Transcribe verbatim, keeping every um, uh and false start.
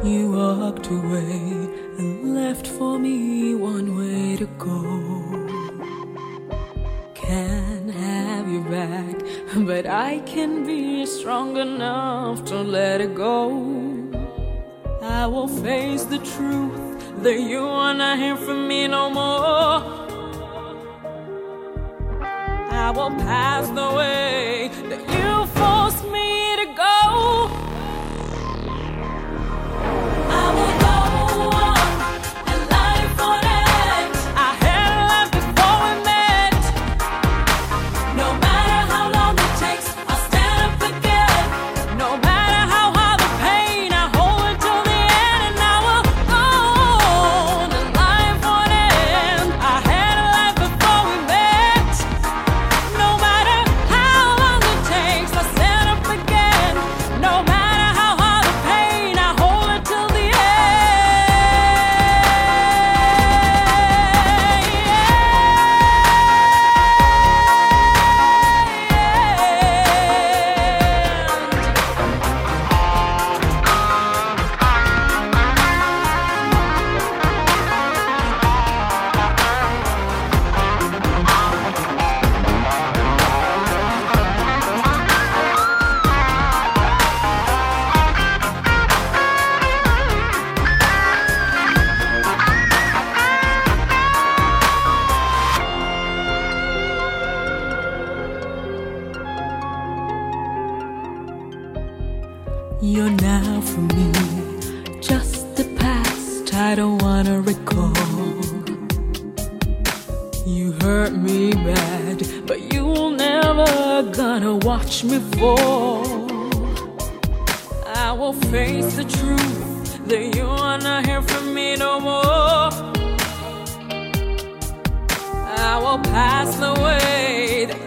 You walked away and left for me one way to go. Can't have you back, but I can be strong enough to let it go. I will face the truth that you are not here for me no more. I will pass the way that you forced me to go. I will go on and life on end. I had a life before we met. No matter how long it takes, I'll stand up again. No matter how hard the pain, I hold it till the end. And I will go on and life on end. I had a life before we met. No matter how long it takes, I'll stand up again. No matter how hard the pain, I hold it till the end. You're now for me, just the past I don't wanna recall. You hurt me bad, but you will never gonna watch me fall. I will face the truth that you are not here for me no more. I will pass the way that